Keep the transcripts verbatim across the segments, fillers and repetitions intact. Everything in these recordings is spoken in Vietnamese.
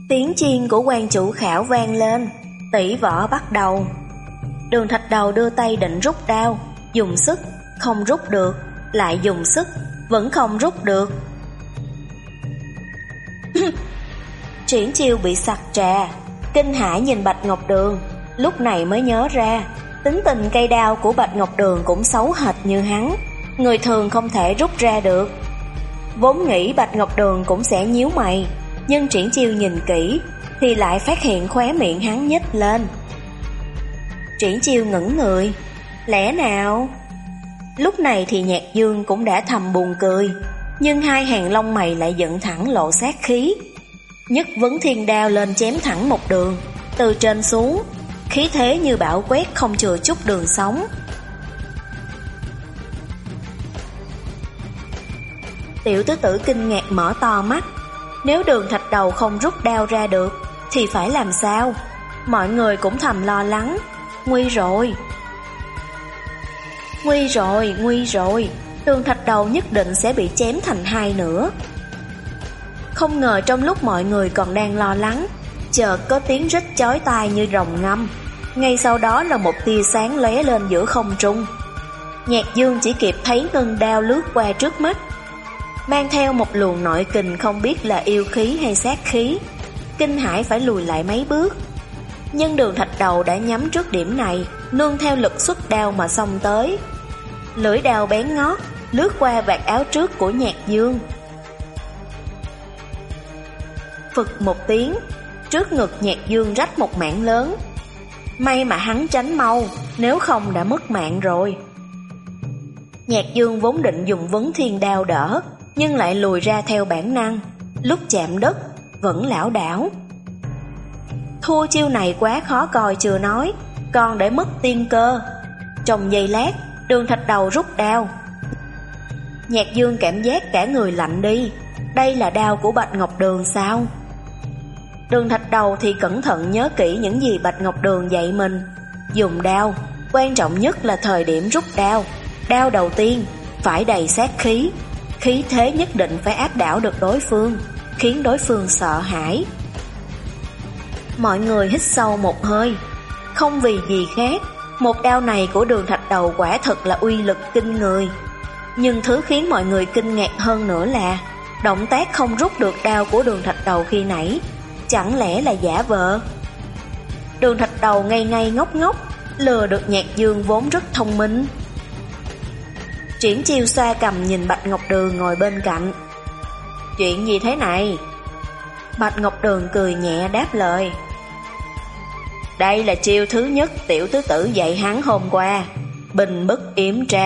Tiếng chiên của quan chủ khảo vang lên, tỷ võ bắt đầu. Đường Thạch Đầu đưa tay định rút đao, dùng sức, không rút được, lại dùng sức, vẫn không rút được. Triển Chiêu bị sặc trà, kinh hãi nhìn Bạch Ngọc Đường, lúc này mới nhớ ra, tính tình cây đao của Bạch Ngọc Đường cũng xấu hệt như hắn, người thường không thể rút ra được. Vốn nghĩ Bạch Ngọc Đường cũng sẽ nhíu mày, nhưng Triển Chiêu nhìn kỹ thì lại phát hiện khóe miệng hắn nhếch lên. Triển Chiêu ngẩn người, lẽ nào? Lúc này thì Nhạc Dương cũng đã thầm buồn cười, nhưng hai hàng lông mày lại dựng thẳng lộ sát khí. Nhất vấn thiên đao lên chém thẳng một đường, từ trên xuống, khí thế như bão quét không chừa chút đường sống. Tiểu tứ tử kinh ngạc mở to mắt, nếu Đường Thạch Đầu không rút đao ra được thì phải làm sao? Mọi người cũng thầm lo lắng, nguy rồi. Nguy rồi, nguy rồi, Đường Thạch Đầu nhất định sẽ bị chém thành hai nửa. Không ngờ trong lúc mọi người còn đang lo lắng, chợt có tiếng rít chói tai như rồng ngâm. Ngay sau đó là một tia sáng lóe lên giữa không trung. Nhạc Dương chỉ kịp thấy ngân đao lướt qua trước mắt, mang theo một luồng nội kình không biết là yêu khí hay sát khí, kinh hãi phải lùi lại mấy bước. Nhưng Đường Thạch Đầu đã nhắm trước điểm này, nương theo lực xuất đao mà xông tới. Lưỡi đao bén ngót lướt qua vạt áo trước của Nhạc Dương. Phực một tiếng, trước ngực Nhạc Dương rách một mảng lớn. May mà hắn tránh mau, nếu không đã mất mạng rồi. Nhạc Dương vốn định dùng vấn thiên đao đỡ, nhưng lại lùi ra theo bản năng, lúc chạm đất vẫn lảo đảo. Thua chiêu này quá khó coi chưa nói, còn để mất tiên cơ. Trong giây lát, Đường Thạch Đầu rút đao. Nhạc Dương cảm giác cả người lạnh đi, đây là đao của Bạch Ngọc Đường sao? Đường Thạch Đầu thì cẩn thận nhớ kỹ những gì Bạch Ngọc Đường dạy mình. Dùng đao, quan trọng nhất là thời điểm rút đao. Đao đầu tiên phải đầy sát khí, khí thế nhất định phải áp đảo được đối phương, khiến đối phương sợ hãi. Mọi người hít sâu một hơi, không vì gì khác, một đao này của Đường Thạch Đầu quả thật là uy lực kinh người. Nhưng thứ khiến mọi người kinh ngạc hơn nữa là động tác không rút được đao của Đường Thạch Đầu khi nãy, chẳng lẽ là giả vờ? Đường Thạch Đầu ngây ngây ngốc ngốc, lừa được Nhạc Dương vốn rất thông minh. Triển Chiêu xoa cầm nhìn Bạch Ngọc Đường ngồi bên cạnh. Chuyện gì thế này? Bạch Ngọc Đường cười nhẹ đáp lời. Đây là chiêu thứ nhất tiểu tứ tử dạy hắn hôm qua, bình bức yểm trá.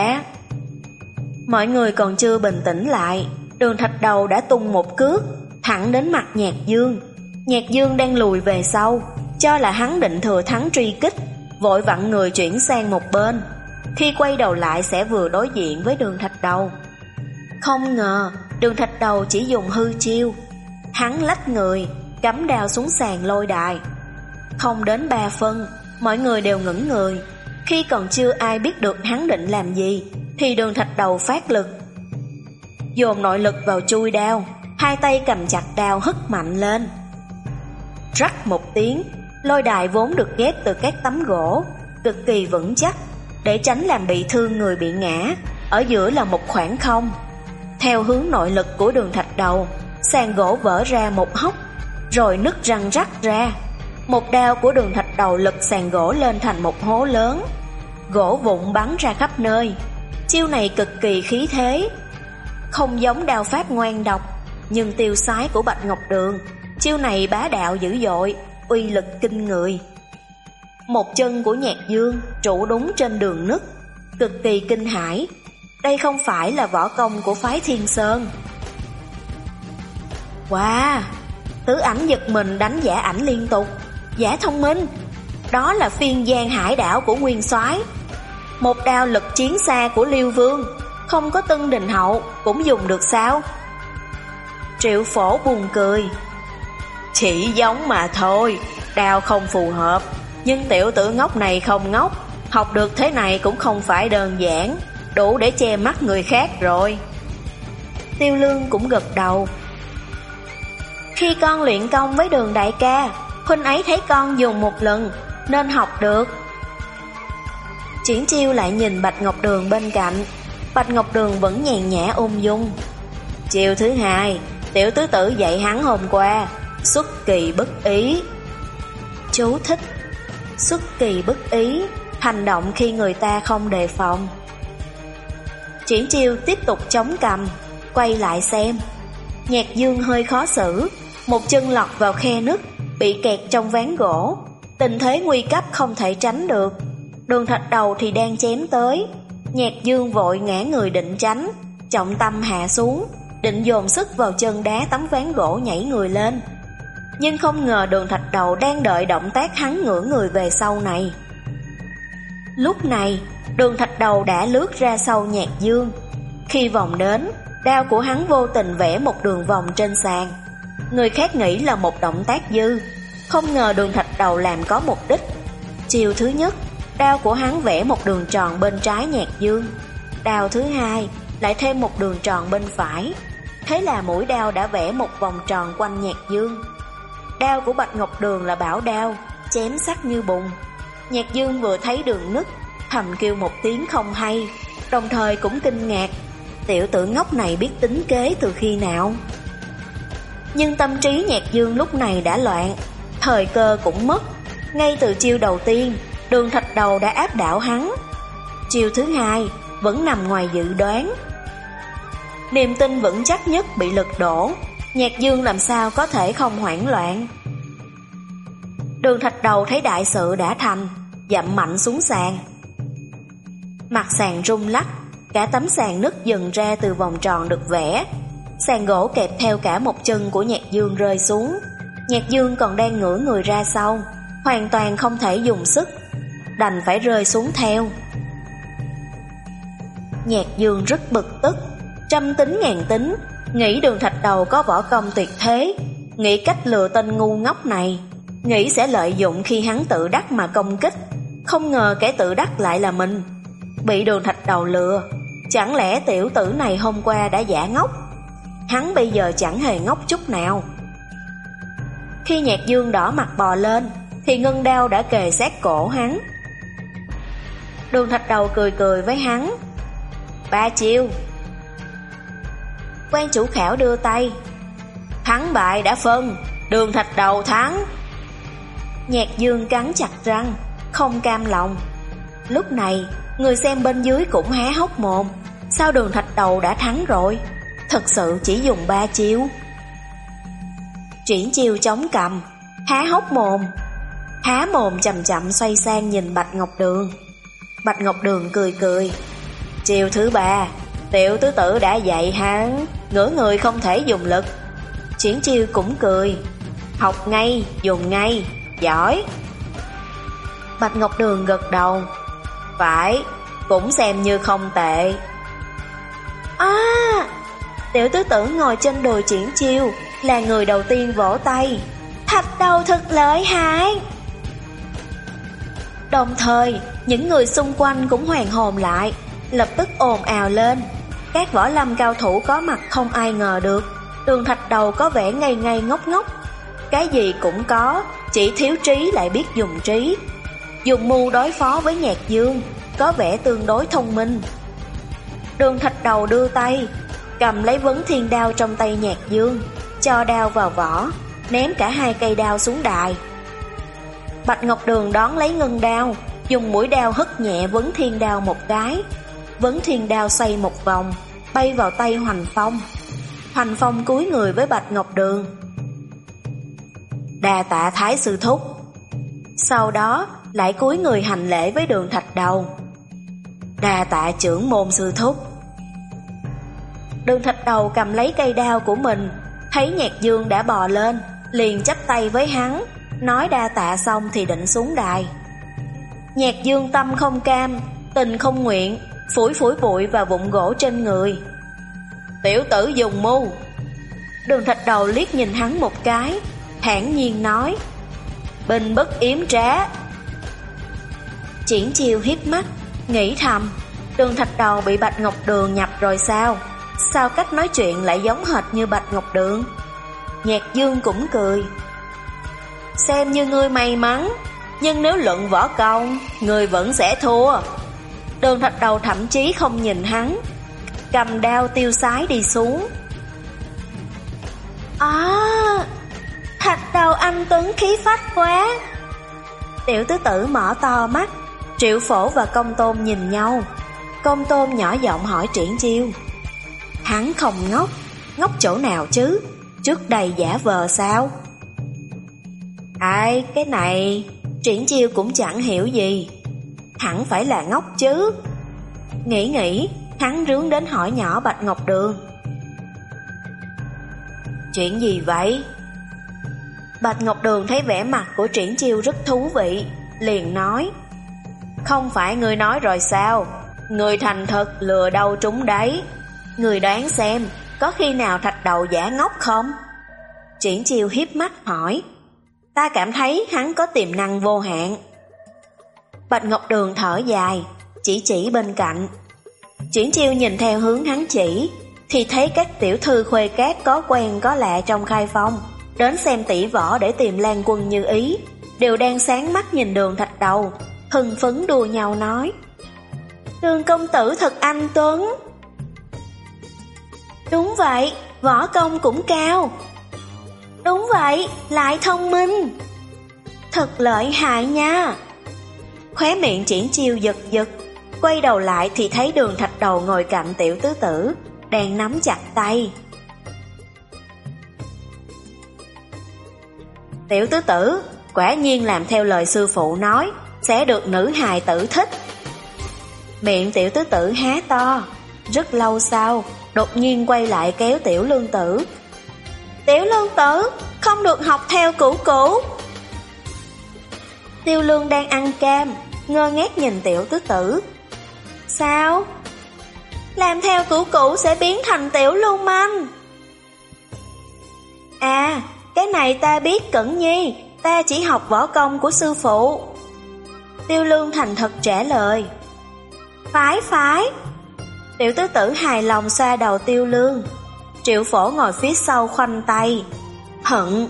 Mọi người còn chưa bình tĩnh lại, Đường Thạch Đầu đã tung một cước thẳng đến mặt Nhạc Dương. Nhạc Dương đang lùi về sau, cho là hắn định thừa thắng truy kích, vội vặn người chuyển sang một bên, khi quay đầu lại sẽ vừa đối diện với Đường Thạch Đầu. Không ngờ Đường Thạch Đầu chỉ dùng hư chiêu, hắn lách người, cắm đao xuống sàn lôi đài. Không đến ba phân, mọi người đều ngẩn người. Khi còn chưa ai biết được hắn định làm gì, thì Đường Thạch Đầu phát lực, dồn nội lực vào chui đao, hai tay cầm chặt đao hất mạnh lên. Rắc một tiếng, lôi đài vốn được ghép từ các tấm gỗ, cực kỳ vững chắc, để tránh làm bị thương người bị ngã. Ở giữa là một khoảng không. Theo hướng nội lực của Đường Thạch Đầu, sàn gỗ vỡ ra một hốc, rồi nứt răng rắc ra. Một đao của Đường Thạch Đầu lật sàn gỗ lên thành một hố lớn, gỗ vụn bắn ra khắp nơi. Chiêu này cực kỳ khí thế, không giống đao pháp ngoan độc, nhưng tiêu sái của Bạch Ngọc Đường. Chiêu này bá đạo dữ dội, uy lực kinh người. Một chân của Nhạc Dương trụ đúng trên đường nứt, cực kỳ kinh hãi. Đây không phải là võ công của phái Thiên Sơn. Wow, Tứ Ảnh giật mình đánh giả ảnh liên tục. Giả thông minh, đó là phiên giang hải đảo của Nguyên Soái. Một đao lực chiến xa của Liêu Vương, không có Tân Đình Hậu cũng dùng được sao? Triệu Phổ buồn cười. Chỉ giống mà thôi, đao không phù hợp. Nhưng tiểu tử ngốc này không ngốc, học được thế này cũng không phải đơn giản, đủ để che mắt người khác rồi. Tiêu Lương cũng gật đầu. Khi con luyện công với Đường đại ca, huynh ấy thấy con dùng một lần nên học được. Triển Chiêu lại nhìn Bạch Ngọc Đường bên cạnh. Bạch Ngọc Đường vẫn nhàn nhã ung dung. Chiều thứ hai, tiểu tứ tử dạy hắn hôm qua, xuất kỳ bất ý. Chú thích: xuất kỳ bất ý, hành động khi người ta không đề phòng. Triển Chiêu tiếp tục chống cằm, quay lại xem. Nhạc Dương hơi khó xử, một chân lọt vào khe nứt, bị kẹt trong ván gỗ. Tình thế nguy cấp không thể tránh được. Đường Thạch Đầu thì đang chém tới. Nhạc Dương vội ngã người định tránh, trọng tâm hạ xuống, định dồn sức vào chân đá tấm ván gỗ nhảy người lên. Nhưng không ngờ Đường Thạch Đầu đang đợi động tác hắn ngửa người về sau này. Lúc này, Đường Thạch Đầu đã lướt ra sau Nhạc Dương. Khi vòng đến, đao của hắn vô tình vẽ một đường vòng trên sàn. Người khác nghĩ là một động tác dư, không ngờ Đường Thạch Đầu làm có mục đích. Chiều thứ nhất, đao của hắn vẽ một đường tròn bên trái Nhạc Dương. Đao thứ hai, lại thêm một đường tròn bên phải. Thế là mũi đao đã vẽ một vòng tròn quanh Nhạc Dương. Đao của Bạch Ngọc Đường là bảo đao, chém sắc như bùn. Nhạc Dương vừa thấy đường nứt, thầm kêu một tiếng không hay, đồng thời cũng kinh ngạc. Tiểu tử ngốc này biết tính kế từ khi nào? Nhưng tâm trí Nhạc Dương lúc này đã loạn, thời cơ cũng mất. Ngay từ chiêu đầu tiên, Đường Thạch Đầu đã áp đảo hắn. Chiêu thứ hai vẫn nằm ngoài dự đoán. Niềm tin vững chắc nhất bị lật đổ, Nhạc Dương làm sao có thể không hoảng loạn. Đường Thạch Đầu thấy đại sự đã thành, dậm mạnh xuống sàn. Mặt sàn rung lắc, cả tấm sàn nứt dần ra từ vòng tròn được vẽ. Sàn gỗ kẹp theo cả một chân của Nhạc Dương rơi xuống. Nhạc Dương còn đang ngửa người ra sau, hoàn toàn không thể dùng sức, đành phải rơi xuống theo. Nhạc Dương rất bực tức, trăm tính ngàn tính, nghĩ Đường Thạch Đầu có võ công tuyệt thế, nghĩ cách lừa tên ngu ngốc này, nghĩ sẽ lợi dụng khi hắn tự đắc mà công kích. Không ngờ kẻ tự đắc lại là mình, bị Đường Thạch Đầu lừa. Chẳng lẽ tiểu tử này hôm qua đã giả ngốc? Hắn bây giờ chẳng hề ngốc chút nào. Khi Nhạc Dương đỏ mặt bò lên, thì ngân đao đã kề sát cổ hắn. Đường Thạch Đầu cười cười với hắn. Ba chiêu. Quan chủ khảo đưa tay. Thắng bại đã phân, Đường Thạch Đầu thắng. Nhạc Dương cắn chặt răng, không cam lòng. Lúc này, người xem bên dưới cũng há hốc mồm. Sao Đường Thạch Đầu đã thắng rồi? Thật sự chỉ dùng ba chiêu. Triển Chiêu chống cằm, há hốc mồm. Há mồm chậm chậm xoay sang nhìn Bạch Ngọc Đường. Bạch Ngọc Đường cười cười. Chiêu thứ ba, tiểu tứ tử đã dạy hắn, ngửa người không thể dùng lực. Triển Chiêu cũng cười. Học ngay, dùng ngay, giỏi. Bạch Ngọc Đường gật đầu. Phải, cũng xem như không tệ. À, tiểu tứ tử ngồi trên đùi Triển Chiêu, là người đầu tiên vỗ tay. Thạch Đầu thật lợi hại. Đồng thời, những người xung quanh cũng hoàn hồn lại, lập tức ồn ào lên. Các võ lâm cao thủ có mặt không ai ngờ được Đường Thạch Đầu có vẻ ngây ngây ngốc ngốc. Cái gì cũng có, chỉ thiếu trí lại biết dùng trí. Dùng mưu đối phó với Nhạc Dương, có vẻ tương đối thông minh. Đường Thạch Đầu đưa tay, cầm lấy vấn thiên đao trong tay Nhạc Dương, cho đao vào vỏ, ném cả hai cây đao xuống đài. Bạch Ngọc Đường đón lấy ngân đao, dùng mũi đao hất nhẹ vấn thiên đao một cái. Vấn thiên đao xoay một vòng, bay vào tay Hoành Phong. Hoành Phong cúi người với Bạch Ngọc Đường. Đa tạ Thái sư thúc. Sau đó lại cúi người hành lễ với Đường Thạch Đầu. Đa tạ trưởng môn sư thúc. Đường Thạch Đầu cầm lấy cây đao của mình, thấy Nhạc Dương đã bò lên, liền chắp tay với hắn, nói đa tạ xong thì định xuống đài. Nhạc Dương tâm không cam, tình không nguyện, phủi phủi bụi và vụn gỗ trên người. Tiểu tử dùng mưu. Đường Thạch Đầu liếc nhìn hắn một cái, thản nhiên nói. Binh bất yếm trá. Triển Chiêu hiếp mắt, nghĩ thầm, Đường Thạch Đầu bị Bạch Ngọc Đường nhập rồi sao? Sao cách nói chuyện lại giống hệt như Bạch Ngọc Đường? Nhạc Dương cũng cười. Xem như ngươi may mắn, nhưng nếu luận võ công, ngươi vẫn sẽ thua. Đường Thạch Đầu thậm chí không nhìn hắn, cầm đao tiêu sái đi xuống. À, Thạch Đầu anh tuấn khí phách quá. Tiểu tứ tử mở to mắt. Triệu Phổ và Công Tôn nhìn nhau. Công Tôn nhỏ giọng hỏi Triển Chiêu. Hắn không ngốc. Ngốc chỗ nào chứ? Trước đây giả vờ sao? Ai, cái này Triển Chiêu cũng chẳng hiểu gì. Hẳn phải là ngốc chứ. Nghĩ nghĩ, hắn rướn đến hỏi nhỏ Bạch Ngọc Đường. Chuyện gì vậy? Bạch Ngọc Đường thấy vẻ mặt của Triển Chiêu rất thú vị, liền nói. Không phải ngươi nói rồi sao? Người thành thật lừa đâu trúng đấy. Người đoán xem, có khi nào Thạch Đầu giả ngốc không? Triển Chiêu hiếp mắt hỏi. Ta cảm thấy hắn có tiềm năng vô hạn. Bạch Ngọc Đường thở dài, chỉ chỉ bên cạnh. Triển Chiêu nhìn theo hướng hắn chỉ, thì thấy các tiểu thư khuê cát có quen có lạ trong khai phong, đến xem tỷ võ để tìm Lan Quân Như Ý, đều đang sáng mắt nhìn Đường Thạch Đầu, hưng phấn đùa nhau nói. Đường công tử thật anh tuấn. Đúng vậy, võ công cũng cao. Đúng vậy, lại thông minh. Thật lợi hại nha. Khóe miệng Triển Chiêu giật giật, quay đầu lại thì thấy Đường Thạch Đầu ngồi cạnh tiểu tứ tử, đang nắm chặt tay. Tiểu tứ tử, quả nhiên làm theo lời sư phụ nói, sẽ được nữ hài tử thích. Miệng tiểu tứ tử há to, rất lâu sau, đột nhiên quay lại kéo tiểu lương tử. Tiểu lương tử, không được học theo cửu cửu. Tiêu lương đang ăn cam, ngơ ngác nhìn tiểu tứ tử. Sao? Làm theo cửu cửu sẽ biến thành tiểu lưu manh. À, cái này ta biết Cẩn Nhi, ta chỉ học võ công của sư phụ. Tiêu lương thành thật trả lời. Phải phải. Tiểu tứ tử hài lòng xoa đầu Tiêu lương. Triệu Phổ ngồi phía sau khoanh tay. Hận.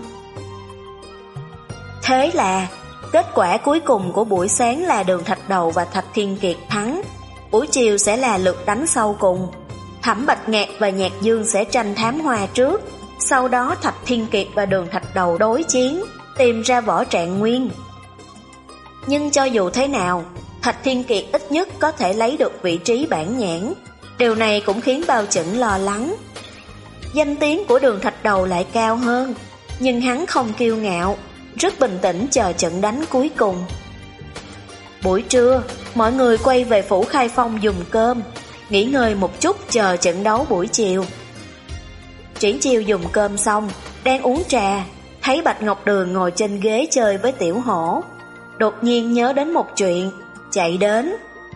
Thế là kết quả cuối cùng của buổi sáng là Đường Thạch Đầu và Thạch Thiên Kiệt thắng. Buổi chiều sẽ là lượt đánh sau cùng. Thẩm Bạch Ngạc và Nhạc Dương sẽ tranh thám hoa trước. Sau đó Thạch Thiên Kiệt và Đường Thạch Đầu đối chiến, tìm ra võ trạng nguyên. Nhưng cho dù thế nào, Thạch Thiên Kiệt ít nhất có thể lấy được vị trí bản nhãn. Điều này cũng khiến Bao Chẩn lo lắng. Danh tiếng của Đường Thạch Đầu lại cao hơn, nhưng hắn không kiêu ngạo, rất bình tĩnh chờ trận đánh cuối cùng. Buổi trưa, mọi người quay về phủ Khai Phong dùng cơm, nghỉ ngơi một chút chờ trận đấu buổi chiều. Triển Chiêu dùng cơm xong, đang uống trà, thấy Bạch Ngọc Đường ngồi trên ghế chơi với Tiểu Hổ. Đột nhiên nhớ đến một chuyện, chạy đến.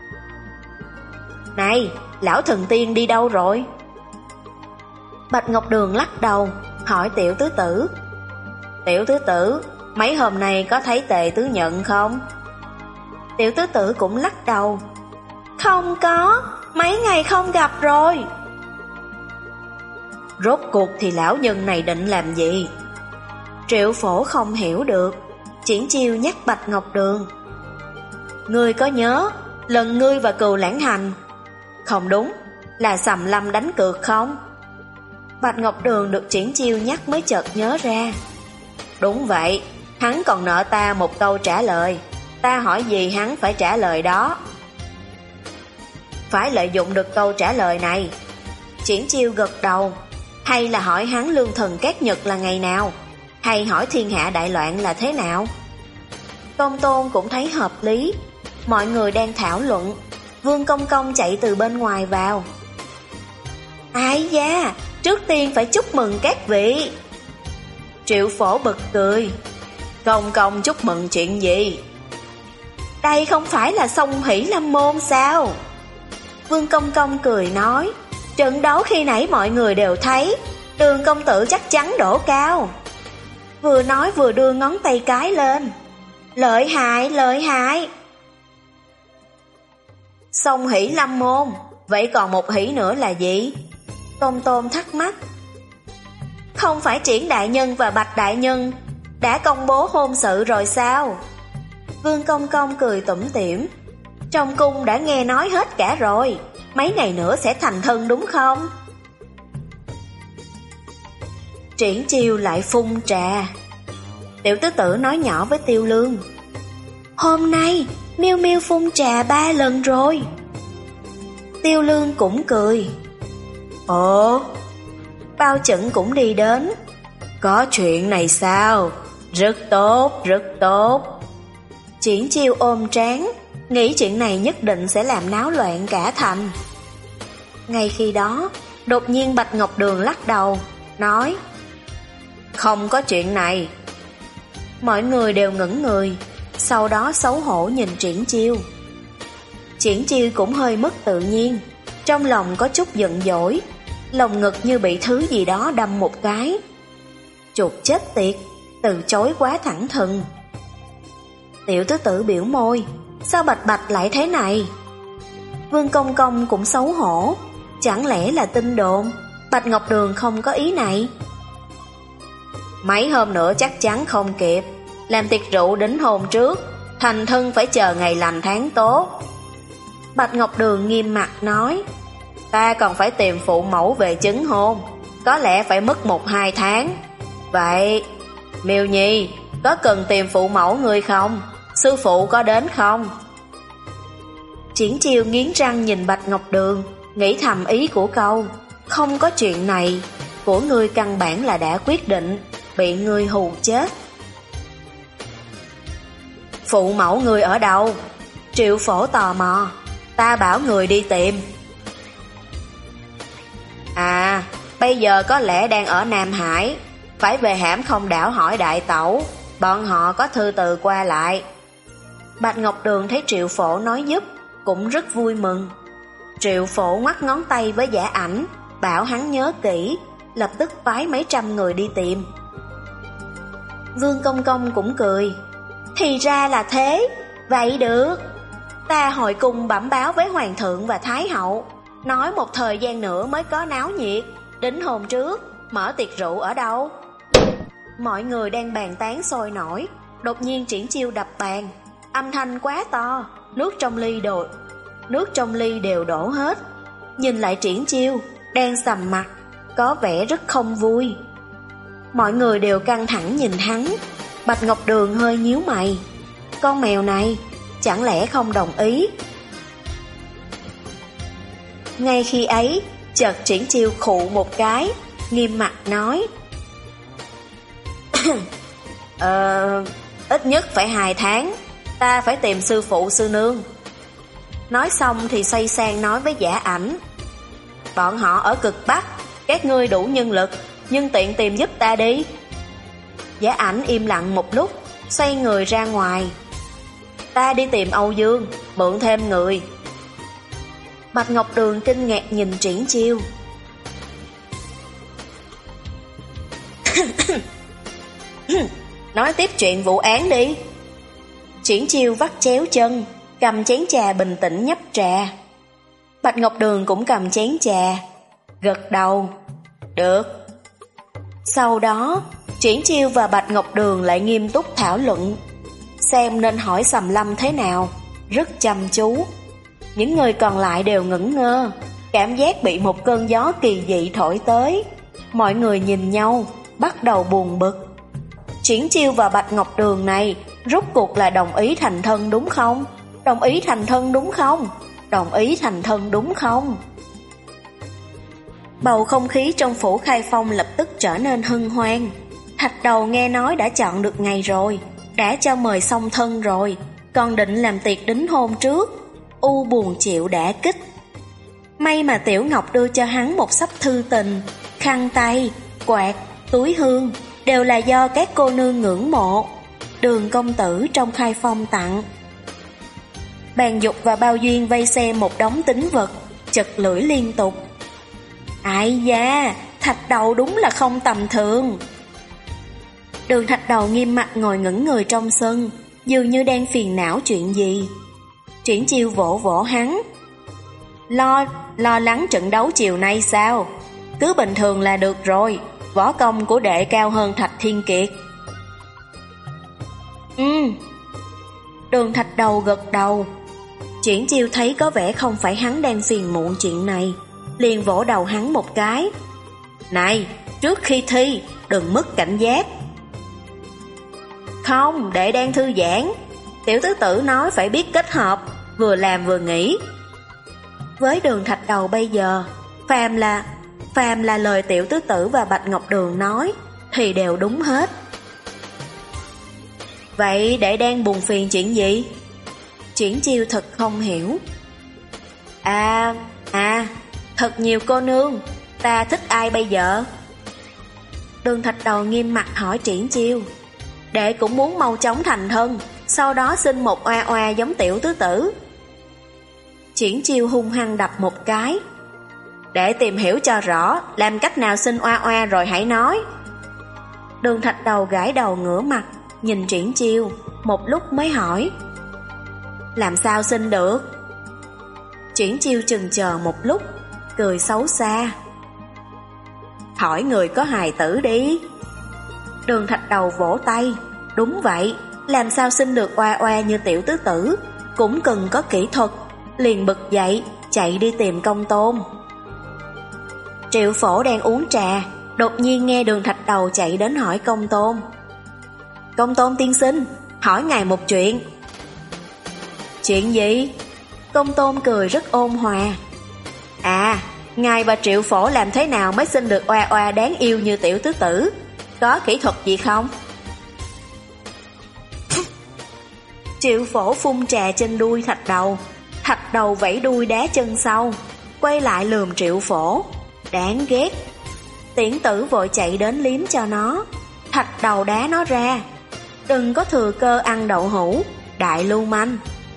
Này, lão thần tiên đi đâu rồi? Bạch Ngọc Đường lắc đầu, hỏi Tiểu Tứ Tử. Tiểu Tứ Tử, mấy hôm nay có thấy Tề Tứ Nhận không? Tiểu Tứ Tử cũng lắc đầu. Không có, mấy ngày không gặp rồi. Rốt cuộc thì lão nhân này định làm gì? Triệu Phổ không hiểu được. Triển Chiêu nhắc Bạch Ngọc Đường. Ngươi có nhớ lần ngươi và Cừu Lãng Hành, không đúng, là Sầm Lâm đánh cược không? Bạch Ngọc Đường được Triển Chiêu nhắc mới chợt nhớ ra. Đúng vậy, hắn còn nợ ta một câu trả lời. Ta hỏi gì hắn phải trả lời đó. Phải lợi dụng được câu trả lời này. Triển Chiêu gật đầu. Hay là hỏi hắn lương thần cát nhật là ngày nào? Hay hỏi thiên hạ đại loạn là thế nào? Công Tôn cũng thấy hợp lý. Mọi người đang thảo luận, Vương Công Công chạy từ bên ngoài vào. Ái da, trước tiên phải chúc mừng các vị. Triệu Phổ bật cười. Công Công chúc mừng chuyện gì? Đây không phải là Song Hỷ Lâm Môn sao? Vương Công Công cười nói. Trận đấu khi nãy mọi người đều thấy, Đường công tử chắc chắn đổ cao. Vừa nói vừa đưa ngón tay cái lên. Lợi hại, lợi hại. Song Hỷ Lâm Môn, vậy còn một hỷ nữa là gì? Tôn Tôn thắc mắc. Không phải Triển đại nhân và Bạch đại nhân đã công bố hôn sự rồi sao? Vương Công Công cười tủm tỉm. Trong cung đã nghe nói hết cả rồi, mấy ngày nữa sẽ thành thân đúng không? Triển Chiêu lại phun trà. Tiểu tứ tử nói nhỏ với Tiêu Lương, hôm nay Miêu Miêu phun trà ba lần rồi. Tiêu Lương cũng cười. Ồ, Bao Chẩn cũng đi đến. Có chuyện này sao? Rất tốt, rất tốt. Triển Chiêu ôm trán, nghĩ chuyện này nhất định sẽ làm náo loạn cả thành. Ngay khi đó, đột nhiên Bạch Ngọc Đường lắc đầu, nói, không có chuyện này. Mọi người đều ngẩn người, sau đó xấu hổ nhìn Triển Chiêu. Triển Chiêu cũng hơi mất tự nhiên, trong lòng có chút giận dỗi, lồng ngực như bị thứ gì đó đâm một cái. Chuột chết tiệt, từ chối quá thẳng thừng. Tiểu tứ tử biểu môi, sao Bạch Bạch lại thế này? Vương Công Công cũng xấu hổ, chẳng lẽ là tin đồn Bạch Ngọc Đường không có ý này? Mấy hôm nữa chắc chắn không kịp, làm tiệc rượu đính hôn trước, thành thân phải chờ ngày lành tháng tốt. Bạch Ngọc Đường nghiêm mặt nói, ta còn phải tìm phụ mẫu về chứng hôn, có lẽ phải mất một hai tháng. Vậy, Miêu Nhi, có cần tìm phụ mẫu người không? Sư phụ có đến không? Triển Chiêu nghiến răng nhìn Bạch Ngọc Đường, nghĩ thầm ý của câu, không có chuyện này, của ngươi căn bản là đã quyết định, bị ngươi hù chết. Phụ mẫu ngươi ở đâu? Triệu Phổ tò mò, ta bảo người đi tìm. À, bây giờ có lẽ đang ở Nam Hải, phải về Hãm Không đảo hỏi đại tẩu, bọn họ có thư từ qua lại. Bạch Ngọc Đường thấy Triệu Phổ nói giúp, cũng rất vui mừng. Triệu Phổ ngoắc ngón tay với Giả Ảnh, bảo hắn nhớ kỹ, lập tức phái mấy trăm người đi tìm. Vương Công Công cũng cười, thì ra là thế, vậy được. Ta hồi cung bẩm báo với Hoàng thượng và Thái hậu, nói một thời gian nữa mới có náo nhiệt, đính hôn trước, mở tiệc rượu ở đâu? Mọi người đang bàn tán sôi nổi, đột nhiên Triển Chiêu đập bàn, âm thanh quá to, nước trong ly đổ, nước trong ly đều đổ hết. Nhìn lại Triển Chiêu, đang sầm mặt, có vẻ rất không vui. Mọi người đều căng thẳng nhìn hắn. Bạch Ngọc Đường hơi nhíu mày, con mèo này chẳng lẽ không đồng ý? Ngay khi ấy, chợt Triển Chiêu khụ một cái, nghiêm mặt nói, Ờ, ít nhất phải hai tháng, ta phải tìm sư phụ sư nương. Nói xong thì xoay sang nói với Giả Ảnh, bọn họ ở cực Bắc, các ngươi đủ nhân lực, nhưng tiện tìm giúp ta đi. Giả Ảnh im lặng một lúc, xoay người ra ngoài. Ta đi tìm Âu Dương, mượn thêm người. Bạch Ngọc Đường kinh ngạc nhìn Triển Chiêu. Nói tiếp chuyện vụ án đi. Triển Chiêu vắt chéo chân, cầm chén trà bình tĩnh nhấp trà. Bạch Ngọc Đường cũng cầm chén trà, gật đầu, được. Sau đó, Triển Chiêu và Bạch Ngọc Đường lại nghiêm túc thảo luận, xem nên hỏi Sầm Lâm thế nào, rất chăm chú. Những người còn lại đều ngẩn ngơ, cảm giác bị một cơn gió kỳ dị thổi tới. Mọi người nhìn nhau, bắt đầu buồn bực. Triển Chiêu và Bạch Ngọc Đường này rốt cuộc là đồng ý thành thân đúng không? Đồng ý thành thân đúng không? Đồng ý thành thân đúng không? Bầu không khí trong phủ Khai Phong lập tức trở nên hân hoan. Thạch Đầu nghe nói đã chọn được ngày rồi, đã cho mời xong thân rồi, còn định làm tiệc đính hôn trước. U buồn chịu đả kích. May mà Tiểu Ngọc đưa cho hắn một xấp thư tình, khăn tay, quạt, túi hương, đều là do các cô nương ngưỡng mộ. Đường công tử trong Khai Phong tặng. Bàn Dục và Bao Duyên vây xem một đống tín vật, chật lưỡi liên tục. Ai da, Thạch Đầu đúng là không tầm thường. Đường Thạch Đầu nghiêm mặt ngồi ngẩn người trong sân, dường như đang phiền não chuyện gì. Triển Chiêu vỗ vỗ hắn. Lo, lo lắng trận đấu chiều nay sao? Cứ bình thường là được rồi, võ công của đệ cao hơn Thạch Thiên Kiệt. Ừ. Đường Thạch Đầu gật đầu. Triển Chiêu thấy có vẻ không phải hắn đang phiền muộn chuyện này, liền vỗ đầu hắn một cái. Này, trước khi thi, đừng mất cảnh giác. Không, đệ đang thư giãn. Tiểu tứ tử nói phải biết kết hợp, vừa làm vừa nghĩ. Với Đường Thạch Đầu bây giờ, phàm là phàm là lời tiểu tứ tử và Bạch Ngọc Đường nói thì đều đúng hết. Vậy đệ đang buồn phiền chuyện gì? Triển Chiêu thật không hiểu. À, à, thật nhiều cô nương, ta thích ai bây giờ? Đường Thạch Đầu nghiêm mặt hỏi Triển Chiêu. Đệ cũng muốn mau chóng thành thân, sau đó sinh một oa oa giống tiểu tứ tử. Triển Chiêu hung hăng đập một cái. Để tìm hiểu cho rõ, làm cách nào sinh oa oa rồi hãy nói. Đường Thạch Đầu gãi đầu ngửa mặt, nhìn Triển Chiêu, một lúc mới hỏi. Làm sao sinh được? Triển Chiêu chừng chờ một lúc, cười xấu xa. Hỏi người có hài tử đi. Đường Thạch Đầu vỗ tay. Đúng vậy, làm sao sinh được oa oa như tiểu tứ tử, cũng cần có kỹ thuật. Liền bật dậy, chạy đi tìm Công Tôn. Triệu Phổ đang uống trà, đột nhiên nghe Đường Thạch Đầu chạy đến hỏi Công Tôn. Công Tôn tiên sinh, hỏi ngài một chuyện. Chuyện gì? Công Tôn cười rất ôn hòa. À, ngài và Triệu Phổ làm thế nào mới sinh được oa oa đáng yêu như tiểu tứ tử? Có kỹ thuật gì không? Triệu Phổ phun trà trên đuôi Thạch Đầu. Thạch Đầu vẫy đuôi đá chân sau, quay lại lườm Triệu Phổ. Đáng ghét. Tiễn Tử vội chạy đến liếm cho nó. Thạch Đầu đá nó ra. Đừng có thừa cơ ăn đậu hũ, đại lưu manh.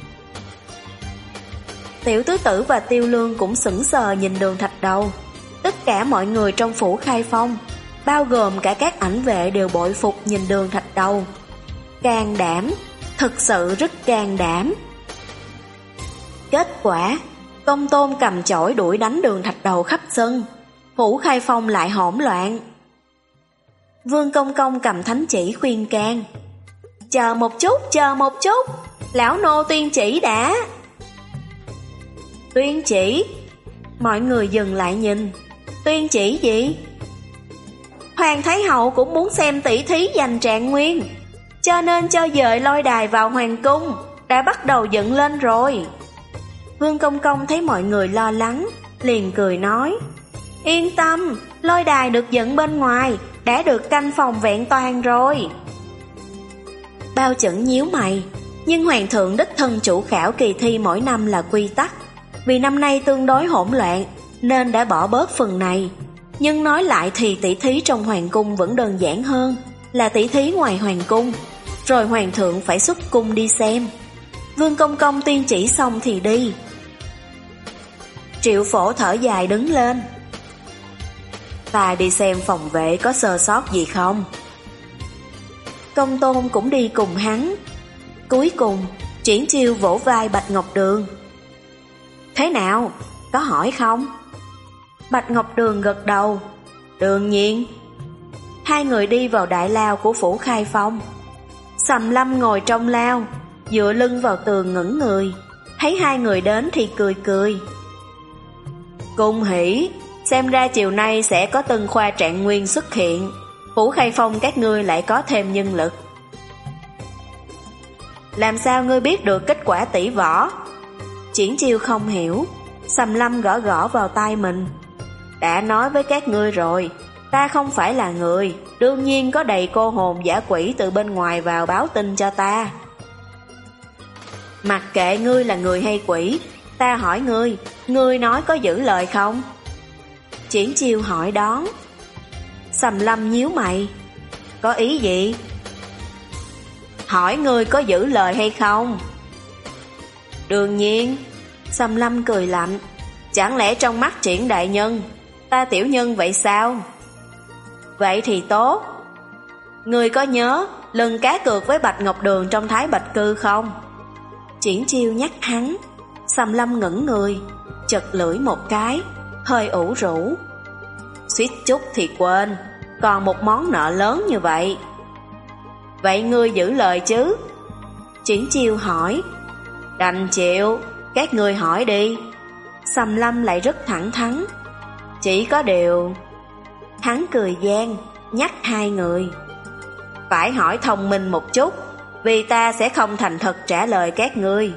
Tiểu tứ tử và Tiêu Lương cũng sững sờ nhìn Đường Thạch Đầu. Tất cả mọi người trong phủ Khai Phong, bao gồm cả các ảnh vệ, đều bội phục nhìn Đường Thạch Đầu. Can đảm, thực sự rất can đảm. Kết quả, Công Tôn cầm chổi đuổi đánh Đường Thạch Đầu khắp sân. Phủ Khai Phong lại hỗn loạn. Vương Công Công cầm thánh chỉ khuyên can. Chờ một chút, chờ một chút, lão nô tuyên chỉ đã. Tuyên chỉ? Mọi người dừng lại nhìn. Tuyên chỉ gì? Hoàng Thái Hậu cũng muốn xem tỷ thí giành trạng nguyên, cho nên cho dời lôi đài vào hoàng cung, đã bắt đầu dựng lên rồi. Vương Công Công thấy mọi người lo lắng, liền cười nói. Yên tâm, lôi đài được dựng bên ngoài, đã được canh phòng vẹn toàn rồi. Bao Chẩn nhíu mày, nhưng hoàng thượng đích thân chủ khảo kỳ thi mỗi năm là quy tắc. Vì năm nay tương đối hỗn loạn, nên đã bỏ bớt phần này. Nhưng nói lại thì tỷ thí trong hoàng cung vẫn đơn giản hơn là tỷ thí ngoài hoàng cung, rồi hoàng thượng phải xuất cung đi xem. Vương Công Công tuyên chỉ xong thì đi. Triệu Phổ thở dài đứng lên. Ta đi xem phòng vệ có sơ sót gì không. Công Tôn cũng đi cùng hắn. Cuối cùng Triển Chiêu vỗ vai Bạch Ngọc Đường. Thế nào, có hỏi không? Bạch Ngọc Đường gật đầu. Đương nhiên. Hai người đi vào đại lao của phủ Khai Phong. Sầm Lâm ngồi trong lao, dựa lưng vào tường ngẩn người. Thấy hai người đến thì cười cười. Cung hỉ, xem ra chiều nay sẽ có Tân Khoa Trạng Nguyên xuất hiện. Phủ Khai Phong các ngươi lại có thêm nhân lực. Làm sao ngươi biết được kết quả tỷ võ? Triển Chiêu không hiểu. Sầm Lâm gõ gõ vào tai mình. Đã nói với các ngươi rồi, ta không phải là người, đương nhiên có đầy cô hồn dã quỷ từ bên ngoài vào báo tin cho ta. Mặc kệ ngươi là người hay quỷ, ta hỏi ngươi, ngươi nói có giữ lời không? Triển Chiêu hỏi đón. Sầm Lâm nhíu mày. Có ý gì? Hỏi ngươi có giữ lời hay không? Đương nhiên. Sầm Lâm cười lạnh. Chẳng lẽ trong mắt Triển đại nhân, ta tiểu nhân vậy sao? Vậy thì tốt. Ngươi có nhớ lần cá cược với Bạch Ngọc Đường trong Thái Bạch Cư không? Triển Chiêu nhắc hắn. Sầm Lâm ngẩn người, chật lưỡi một cái, hơi ủ rũ. Suýt chút thì quên, còn một món nợ lớn như vậy. Vậy ngươi giữ lời chứ? Triển Chiêu hỏi. Đành chịu, các ngươi hỏi đi. Sầm Lâm lại rất thẳng thắn. Chỉ có điều... Hắn cười gian, nhắc hai người. Phải hỏi thông minh một chút, vì ta sẽ không thành thật trả lời các ngươi.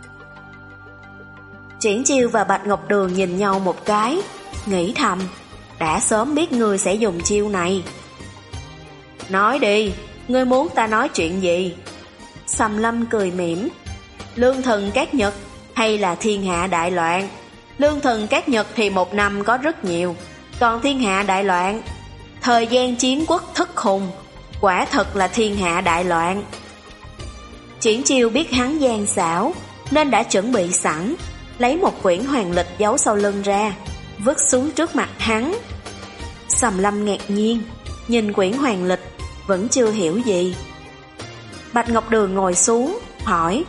Triển Chiêu và Bạch Ngọc Đường nhìn nhau một cái, nghĩ thầm, đã sớm biết ngươi sẽ dùng chiêu này. Nói đi, ngươi muốn ta nói chuyện gì? Sầm Lâm cười mỉm. Lương thần các nhật hay là thiên hạ đại loạn? Lương thần các nhật thì một năm có rất nhiều, còn thiên hạ đại loạn, thời gian chiến quốc thất hùng, quả thật là thiên hạ đại loạn. Triển Chiêu biết hắn gian xảo, nên đã chuẩn bị sẵn, lấy một quyển hoàng lịch giấu sau lưng ra, vứt xuống trước mặt hắn. Sầm Lâm ngạc nhiên, nhìn quyển hoàng lịch, vẫn chưa hiểu gì. Bạch Ngọc Đường ngồi xuống, hỏi.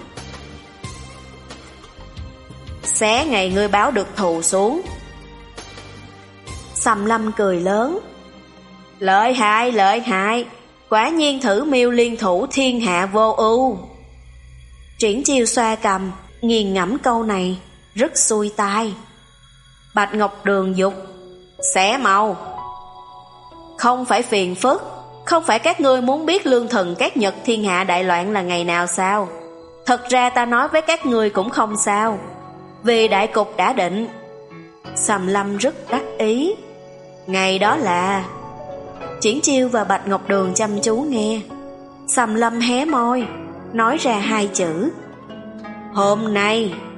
Xé ngày ngươi báo được thù xuống. Sầm Lâm cười lớn. Lợi hại, lợi hại, quả nhiên thử miêu liên thủ thiên hạ vô ưu. Triển Chiêu xoa cằm, nghiền ngẫm câu này, rất xuôi tai. Bạch Ngọc Đường dục. Xé mau. Không phải phiền phức, không phải các ngươi muốn biết lương thần các nhật thiên hạ đại loạn là ngày nào sao? Thật ra ta nói với các ngươi cũng không sao, vì đại cục đã định. Sầm Lâm rất đắc ý. Ngày đó là... Triển Chiêu và Bạch Ngọc Đường chăm chú nghe. Sầm Lâm hé môi, nói ra hai chữ. Hôm nay.